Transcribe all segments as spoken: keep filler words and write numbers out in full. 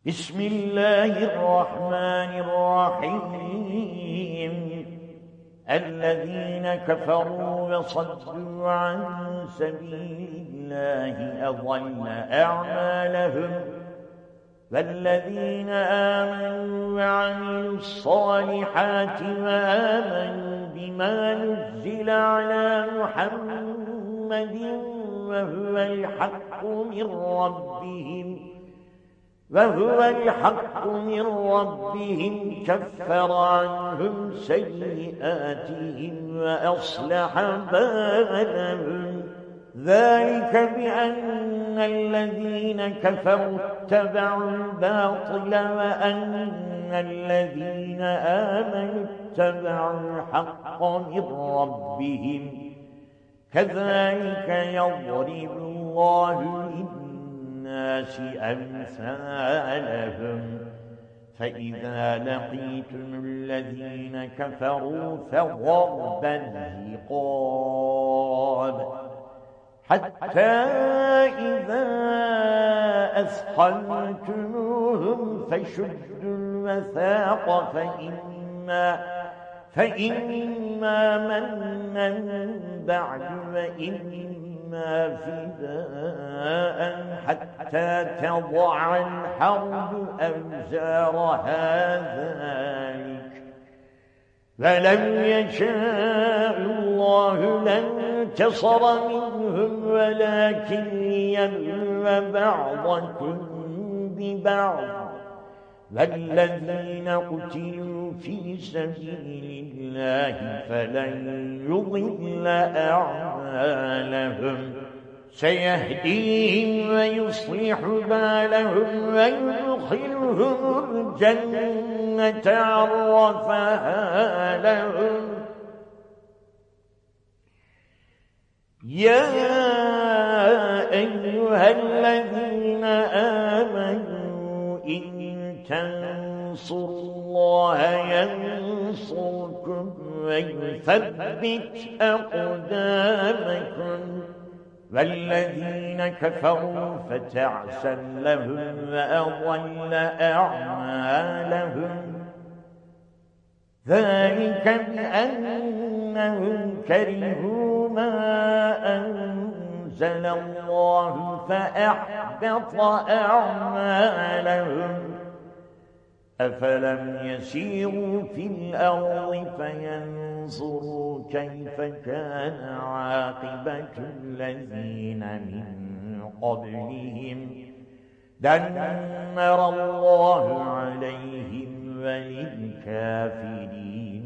بسم الله الرحمن الرحيم الذين كفروا وصدوا عن سبيل الله أضل أعمالهم والذين آمنوا وعملوا الصالحات وآمنوا بما نزل على محمد وهو الحق من ربهم وهو الحق من ربهم كفر عنهم سيئاتهم وأصلح بالهم ذلك بأن الذين كفروا اتبعوا الباطل وأن الذين آمنوا اتبعوا الحق من ربهم كذلك يضرب الله للناس أمثالهم فإذا لقيتم الذين كفروا فضرب الرقاب حتى إذا أثخنتموهم فشدوا الوثاق فإما فإما منا بعد وإما فداء حتى تضع الحرب أوزارها ذلك فلم يشاء الله لانتصر منهم ولكن ليبلو بعضكم ببعض والذين قتلوا في سبيل الله فلن يضل أعمالهم سيهديهم ويصلح بالهم ويدخلهم الجنة عرفها لهم يا أيها الذين آمنوا إن تنصروا الله ينصركم ويثبت أقدامكم والذين كفروا فتعسا لهم وأضل أعمالهم ذلك بأنهم كرهوا ما أنزل الله فأحبط أعمالهم أفلم يسيروا في الأرض فينظروا كيف كان عاقبة الذين من قبلهم دمر الله عليهم وللكافرين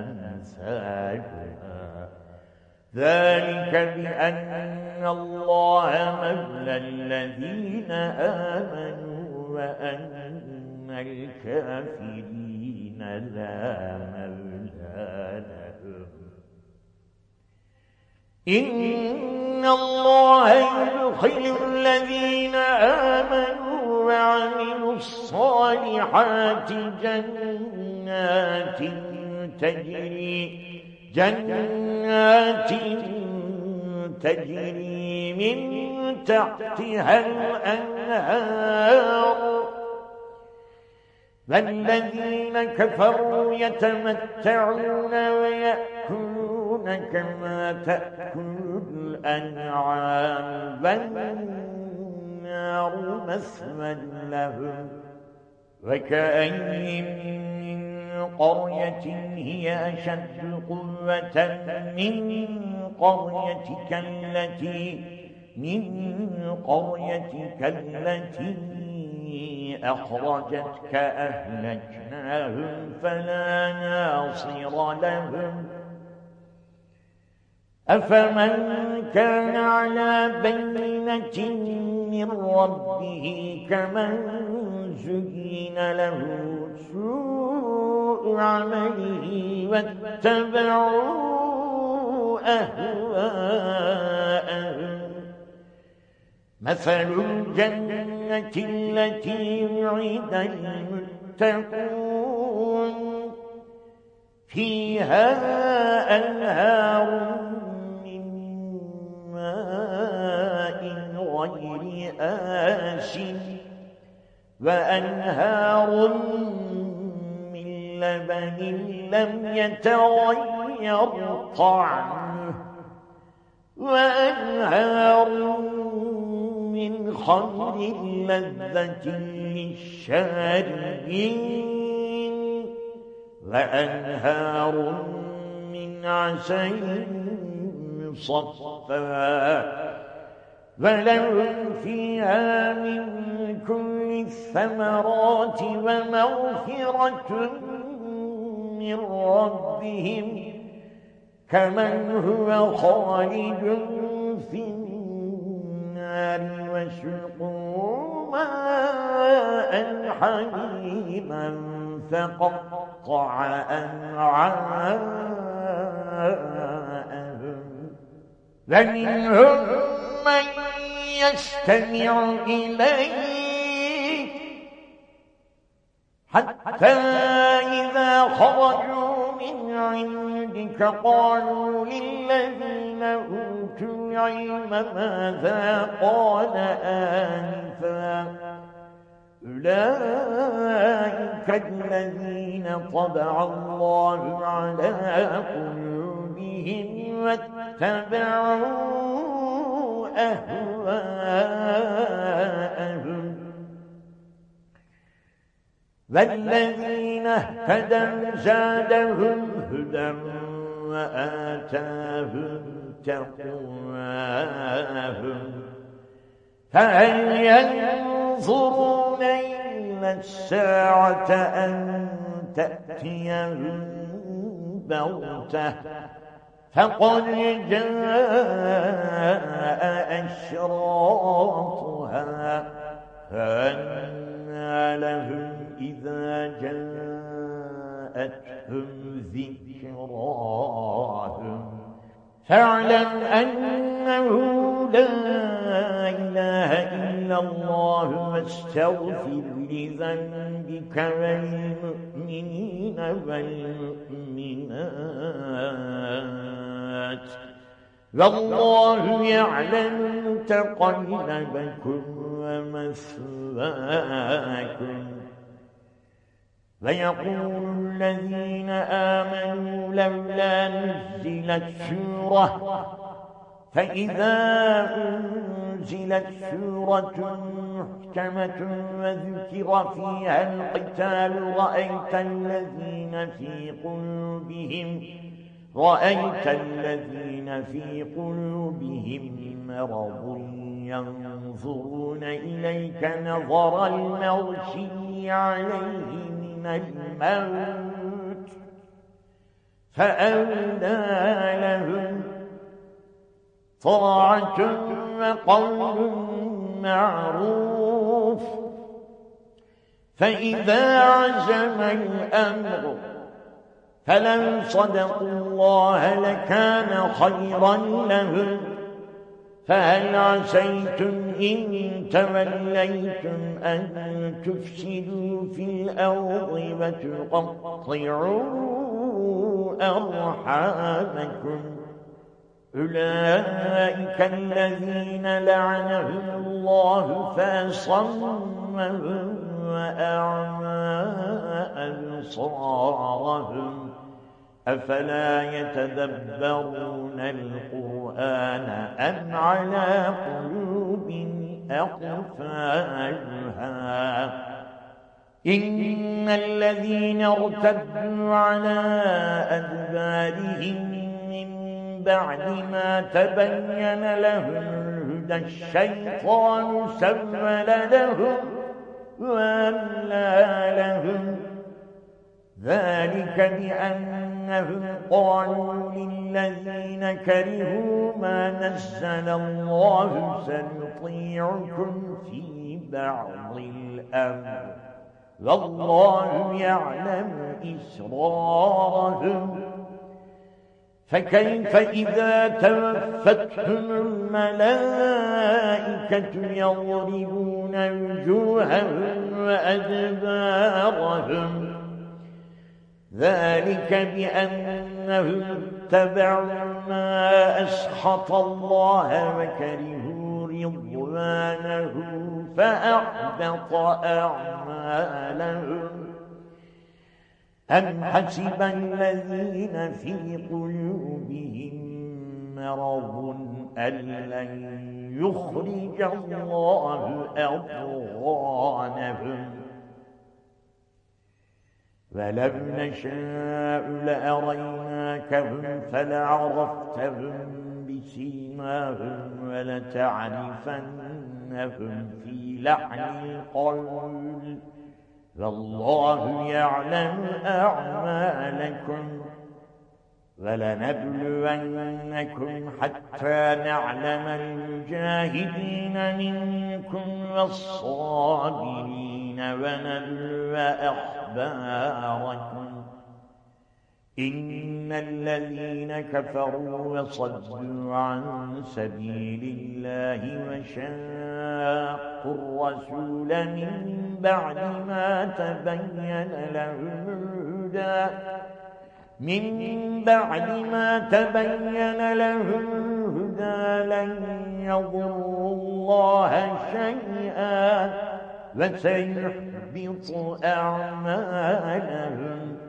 أمثالها ذلك بأن الله مولى الذين آمنوا وأن الكافرين لا مولى لهم إن الله يدخل الذين آمنوا وعملوا الصالحات جنات تجري جنات تجري من تحتها الأنهار والذين كفروا يتمتعون ويأكلون كما تأكل الأنعام والنار مثوى لهم وكأين من قرية هي أشد قوة من قريتك التي من قريتك التي أخرجتك أهلكناهم فلا ناصر لهم أفمن كان على بينة من ربه كمن زين له سوء عمله واتبعوا أهواءهم مثل الجنة التي وعد المتقون فيها أنهار من ماء غير آسن وأنهار من لبن لم يتغير طعمه وأنهار من خمر لذة للشاربين وأنهار من عسل مصفى ولهم فيها من كل الثمرات ومغفرة من ربهم كمن هو خالد في النار وسقوا ماء حميما فقطع أمعاءهم ومنهم من يستمع إليك حتى إذا خرجوا من عندك قالوا للذين أوتوا العلم ماذا قال آنفا أولئك الذين طبع الله على قلوبهم واتبعوا أهواءهم والذين اهتدوا زادهم هدى وآتاهم تقواهم فهل ينظرون إلا الساعة أن تأتيهم بغتة فقد جاء أشراطها فأنى لهم إذا جاءتهم ذكراهم فاعلم أنه لا إله إلا الله واستغفر لذنبك والمؤمنين والمؤمنات والله يعلم تقلبكم ومثواكم ويقول الذين آمنوا لولا نزلت سورة فإذا أنزلت سورة محكمة وذكر فيها القتال رأيت الذين في قلوبهم رأيت الذين في قلوبهم مرض ينظرون إليك نظر المغشي عليه من الموت فأولى لهم طاعة وقول معروف فإذا عزم الأمر فلو صدقوا الله لكان خيرا لهم فهل عسيتم إن توليتم أن تفسدوا في الأرض وتقطعوا أرحامكم أولئك الذين لعنهم الله فأصمهم وأعمى أبصارهم أفلا يتدبرون القرآن أم على قلوب أقفالها إن الذين ارتدوا على أدبارهم من بعد ما تبين لهم الهدى الشيطان سول لهم وأملى لهم ذلك بأنهم قالوا للذين كرهوا ما نزل الله سنطيعكم في بعض الأمر والله يعلم إسرارهم فكيف إذا توفتهم الملائكة يضربون وجوههم وأدبارهم ذلك بأنهم اتبعوا ما أسخط الله وكرهوا طغيانه فأحبط أعمالهم أم حسب الذين في قلوبهم مرض أن لن يخرج الله أضغانهم ولو نشاء لأريناكهم فلعرفتهم بسيماهم ولتعرفنهم في لحن القول والله يعلم أعمالكم ولنبلونكم حتى نعلم المجاهدين منكم والصابرين ونبلو أخباركم إن الذين كفروا وصدوا عن سبيل الله وشاقوا الرسول من بعد ما تبين لهم الهدى من بعد ما تبين لهم الهدى لن يضروا الله شيئا وسيحبط أعمالهم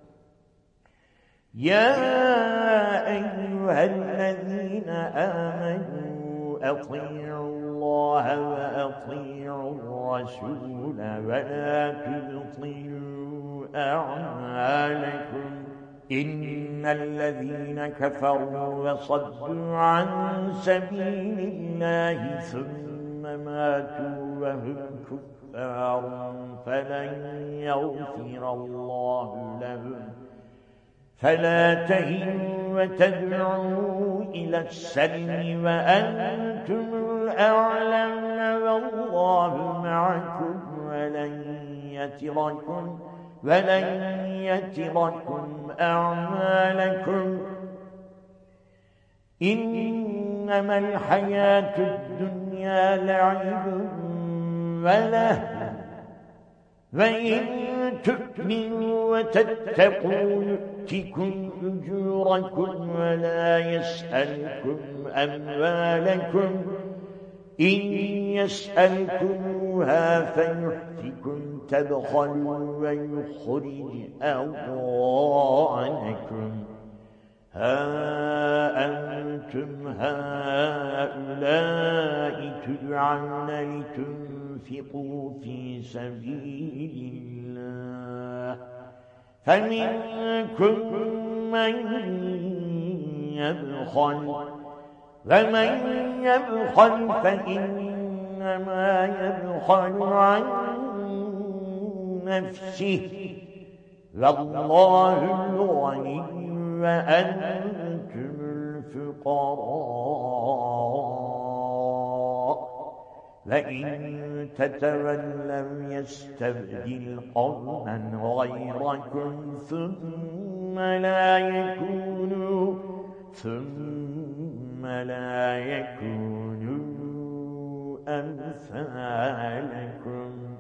يا أيها الذين آمنوا أطيعوا الله وأطيعوا الرسول ولا تبطلوا أعمالكم إن الذين كفروا وصدوا عن سبيل الله ثم ماتوا وهم كفار فلن يغفر الله لهم فلا تهنوا وتدعوا إلى السلم وأنتم الأعلون والله معكم ولن يتركم ولن يتركم أعمالكم إنما الحياة الدنيا لعب وله وإن تؤمنوا وتتقوا يؤتكم أجوركم ولا يسألكم أموالكم إن يسألكموها فيحفكم تبخلوا ويخرج أضغانكم ها أنتم هؤلاء تدعون لتنفقوا في سبيل الله فمنكم من يبخل ومن يبخل فإنما يبخل عن نفسه والله الغني وأنتم الفقراء وإن تتولوا يستبدل قوما غيركم ثم لا يكونوا ثم لا يكونوا أمثالكم